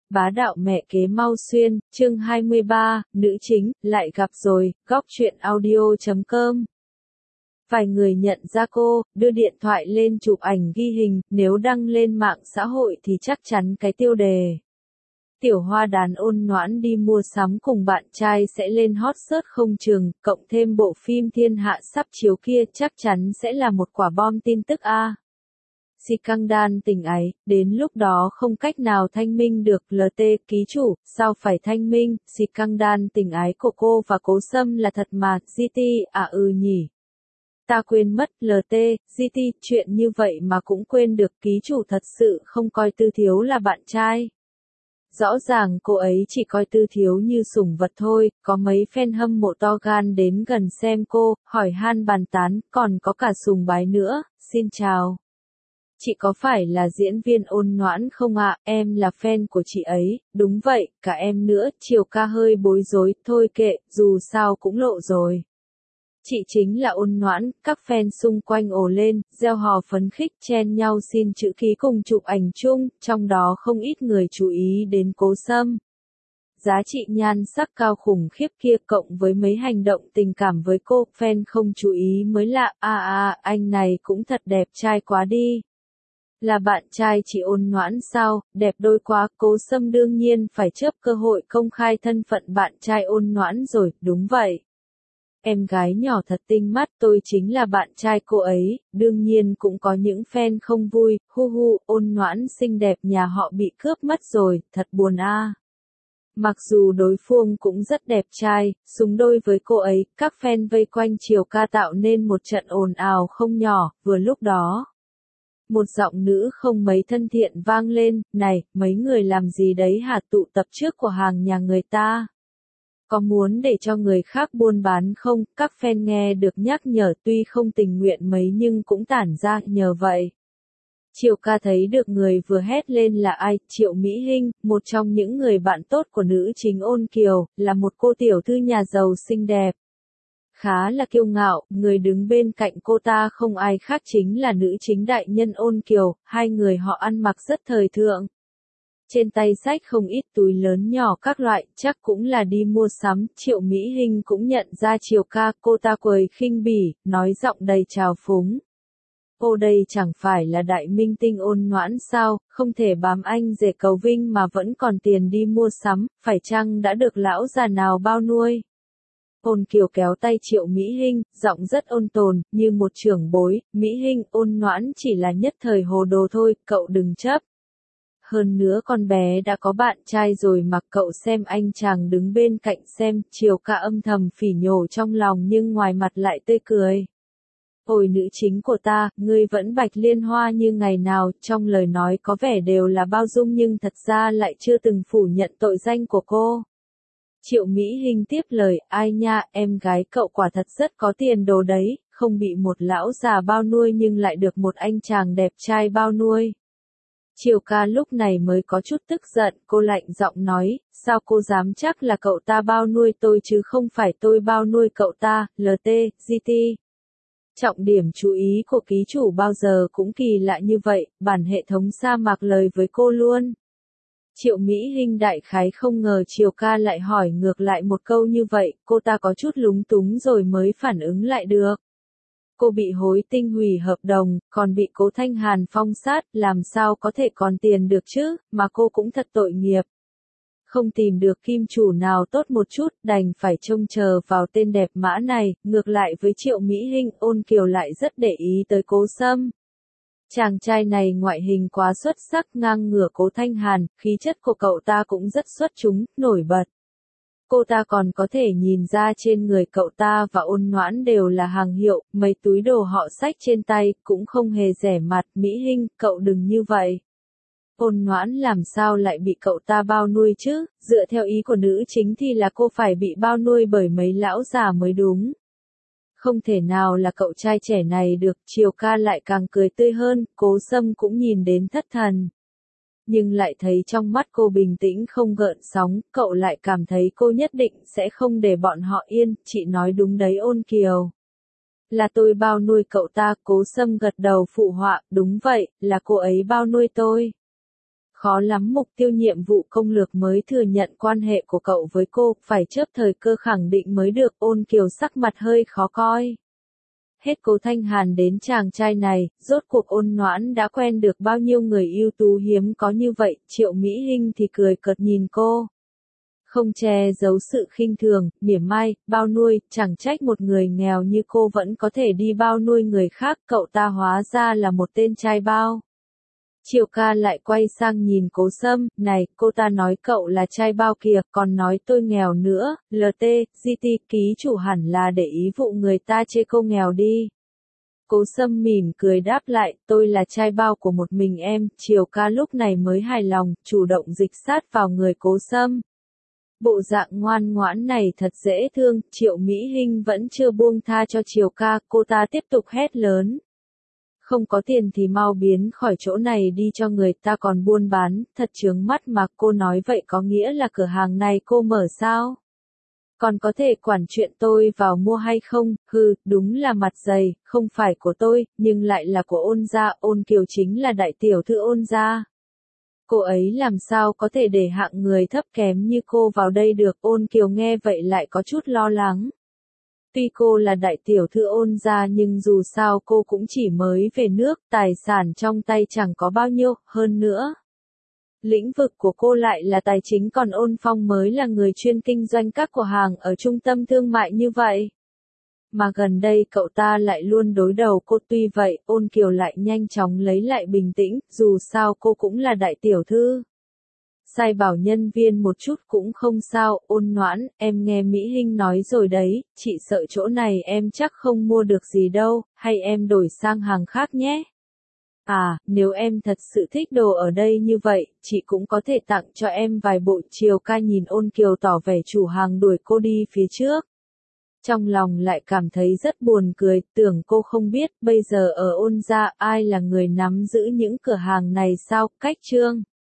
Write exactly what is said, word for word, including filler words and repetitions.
Bá đạo mẹ kế Mau Xuyên, chương hai mươi ba, nữ chính, lại gặp rồi, góc truyện audio chấm com. Vài người nhận ra cô, đưa điện thoại lên chụp ảnh ghi hình, nếu đăng lên mạng xã hội thì chắc chắn cái tiêu đề. Tiểu hoa đàn ôn noãn đi mua sắm cùng bạn trai sẽ lên hot search không chừng, cộng thêm bộ phim Thiên Hạ sắp chiếu kia chắc chắn sẽ là một quả bom tin tức a. Scandal tình ái, đến lúc đó không cách nào thanh minh được. lờ tê, ký chủ, sao phải thanh minh? Scandal tình ái của cô và Cố Sâm là thật mà. giê tê, à ừ nhỉ. Ta quên mất. lờ tê, giê tê, chuyện như vậy mà cũng quên được. Ký chủ thật sự không coi Tư Thiếu là bạn trai. Rõ ràng cô ấy chỉ coi Tư Thiếu như sủng vật thôi, có mấy fan hâm mộ to gan đến gần xem cô, hỏi han bàn tán, còn có cả sùng bái nữa. Xin chào. Chị có phải là diễn viên ôn noãn không ạ? À? Em là fan của chị ấy. Đúng vậy, cả em nữa. Chiều ca hơi bối rối, thôi kệ, dù sao cũng lộ rồi. Chị chính là ôn noãn, các fan xung quanh ồ lên, reo hò phấn khích chen nhau xin chữ ký cùng chụp ảnh chung, trong đó không ít người chú ý đến Cố Sâm. Giá trị nhan sắc cao khủng khiếp kia cộng với mấy hành động tình cảm với cô, fan không chú ý mới lạ. À à, anh này cũng thật đẹp trai quá đi. Là bạn trai chị ôn noãn sao, đẹp đôi quá. Cố Sâm đương nhiên phải chớp cơ hội công khai thân phận bạn trai ôn noãn rồi. Đúng vậy. Em gái nhỏ thật tinh mắt, tôi chính là bạn trai cô ấy. Đương nhiên cũng có những fan không vui. Hu hu, ôn noãn xinh đẹp nhà họ bị cướp mất rồi, thật buồn a. À. Mặc dù đối phương cũng rất đẹp trai, xứng đôi với cô ấy, các fan vây quanh Triều Ca tạo nên một trận ồn ào không nhỏ. Vừa lúc đó, một giọng nữ không mấy thân thiện vang lên, này, mấy người làm gì đấy hả, tụ tập trước của hàng nhà người ta? Có muốn để cho người khác buôn bán không? Các fan nghe được nhắc nhở tuy không tình nguyện mấy nhưng cũng tản ra, nhờ vậy. Triều Ca thấy được người vừa hét lên là ai, Triệu Mỹ Hinh, một trong những người bạn tốt của nữ chính Ôn Kiều, là một cô tiểu thư nhà giàu xinh đẹp. Khá là kiêu ngạo, người đứng bên cạnh cô ta không ai khác chính là nữ chính đại nhân Ôn Kiều, hai người họ ăn mặc rất thời thượng. Trên tay xách không ít túi lớn nhỏ các loại, chắc cũng là đi mua sắm. Triệu Mỹ Hinh cũng nhận ra Triều Ca, cô ta cười khinh bỉ, nói giọng đầy trào phúng. Ô đây chẳng phải là đại minh tinh ôn noãn sao, không thể bám anh rể cầu vinh mà vẫn còn tiền đi mua sắm, phải chăng đã được lão già nào bao nuôi? Ôn Kiều kéo tay Triệu Mỹ Hinh, giọng rất ôn tồn, như một trưởng bối. Mỹ Hinh, ôn noãn chỉ là nhất thời hồ đồ thôi, cậu đừng chấp. Hơn nữa con bé đã có bạn trai rồi mà, cậu xem anh chàng đứng bên cạnh xem. Triều Ca âm thầm phỉ nhổ trong lòng nhưng ngoài mặt lại tươi cười. Ôi nữ chính của ta, ngươi vẫn bạch liên hoa như ngày nào, trong lời nói có vẻ đều là bao dung nhưng thật ra lại chưa từng phủ nhận tội danh của cô. Triệu Mỹ Hinh tiếp lời, ai nha, em gái cậu quả thật rất có tiền đồ đấy, không bị một lão già bao nuôi nhưng lại được một anh chàng đẹp trai bao nuôi. Triều Ca lúc này mới có chút tức giận, cô lạnh giọng nói, sao cô dám chắc là cậu ta bao nuôi tôi chứ không phải tôi bao nuôi cậu ta. lờ tê, giê tê. Trọng điểm chú ý của ký chủ bao giờ cũng kỳ lạ như vậy, bản hệ thống sa mạc lời với cô luôn. Triệu Mỹ Hinh đại khái không ngờ Triều Ca lại hỏi ngược lại một câu như vậy, cô ta có chút lúng túng rồi mới phản ứng lại được. Cô bị hối tinh hủy hợp đồng, còn bị Cố Thanh Hàn phong sát, làm sao có thể còn tiền được chứ, mà cô cũng thật tội nghiệp. Không tìm được kim chủ nào tốt một chút, đành phải trông chờ vào tên đẹp mã này. Ngược lại với Triệu Mỹ Hinh, Ôn Kiều lại rất để ý tới Cố Sâm. Chàng trai này ngoại hình quá xuất sắc, ngang ngửa Cố Thanh Hàn, khí chất của cậu ta cũng rất xuất chúng, nổi bật. Cô ta còn có thể nhìn ra trên người cậu ta và ôn noãn đều là hàng hiệu, mấy túi đồ họ xách trên tay, cũng không hề rẻ mặt. Mỹ Hinh, cậu đừng như vậy. Ôn noãn làm sao lại bị cậu ta bao nuôi chứ, dựa theo ý của nữ chính thì là cô phải bị bao nuôi bởi mấy lão già mới đúng. Không thể nào là cậu trai trẻ này được. Triều Ca lại càng cười tươi hơn, Cố Sâm cũng nhìn đến thất thần. Nhưng lại thấy trong mắt cô bình tĩnh không gợn sóng, cậu lại cảm thấy cô nhất định sẽ không để bọn họ yên. Chị nói đúng đấy Ôn Kiều. Là tôi bao nuôi cậu ta. Cố Sâm gật đầu phụ họa, đúng vậy, là cô ấy bao nuôi tôi. Khó lắm mục tiêu nhiệm vụ công lược mới thừa nhận quan hệ của cậu với cô, phải chớp thời cơ khẳng định mới được. Ôn Kiều sắc mặt hơi khó coi. Hết Cố Thanh Hàn đến chàng trai này, rốt cuộc Ôn Noãn đã quen được bao nhiêu người ưu tú hiếm có như vậy. Triệu Mỹ Hinh thì cười cợt nhìn cô. Không che giấu sự khinh thường, mỉa mai, bao nuôi, chẳng trách một người nghèo như cô vẫn có thể đi bao nuôi người khác, cậu ta hóa ra là một tên trai bao. Triều ca lại quay sang nhìn Cố Sâm, này, cô ta nói cậu là trai bao kìa, còn nói tôi nghèo nữa, lờ tê, giê tê, ký chủ hẳn là để ý vụ người ta chê cô nghèo đi. Cố Sâm mỉm cười đáp lại, tôi là trai bao của một mình em. Triều ca lúc này mới hài lòng, chủ động dịch sát vào người Cố Sâm. Bộ dạng ngoan ngoãn này thật dễ thương. Triệu Mỹ Hinh vẫn chưa buông tha cho Triều ca, cô ta tiếp tục hét lớn. Không có tiền thì mau biến khỏi chỗ này đi, cho người ta còn buôn bán, thật chướng mắt mà. Cô nói vậy có nghĩa là cửa hàng này cô mở sao? Còn có thể quản chuyện tôi vào mua hay không? Hừ, đúng là mặt dày, không phải của tôi, nhưng lại là của Ôn gia. Ôn Kiều chính là đại tiểu thư Ôn gia. Cô ấy làm sao có thể để hạng người thấp kém như cô vào đây được? Ôn Kiều nghe vậy lại có chút lo lắng. Tuy cô là đại tiểu thư Ôn gia nhưng dù sao cô cũng chỉ mới về nước, tài sản trong tay chẳng có bao nhiêu, hơn nữa. Lĩnh vực của cô lại là tài chính, còn Ôn Phong mới là người chuyên kinh doanh các cửa hàng ở trung tâm thương mại như vậy. Mà gần đây cậu ta lại luôn đối đầu cô, tuy vậy, Ôn Kiều lại nhanh chóng lấy lại bình tĩnh, dù sao cô cũng là đại tiểu thư. Sai bảo nhân viên một chút cũng không sao. Ôn Noãn, em nghe Mỹ Hinh nói rồi đấy, chị sợ chỗ này em chắc không mua được gì đâu, hay em đổi sang hàng khác nhé. À, nếu em thật sự thích đồ ở đây như vậy, chị cũng có thể tặng cho em vài bộ. Triều ca nhìn Ôn Kiều tỏ vẻ chủ hàng đuổi cô đi phía trước. Trong lòng lại cảm thấy rất buồn cười, tưởng cô không biết, bây giờ ở Ôn gia ai là người nắm giữ những cửa hàng này sao? Cách Trương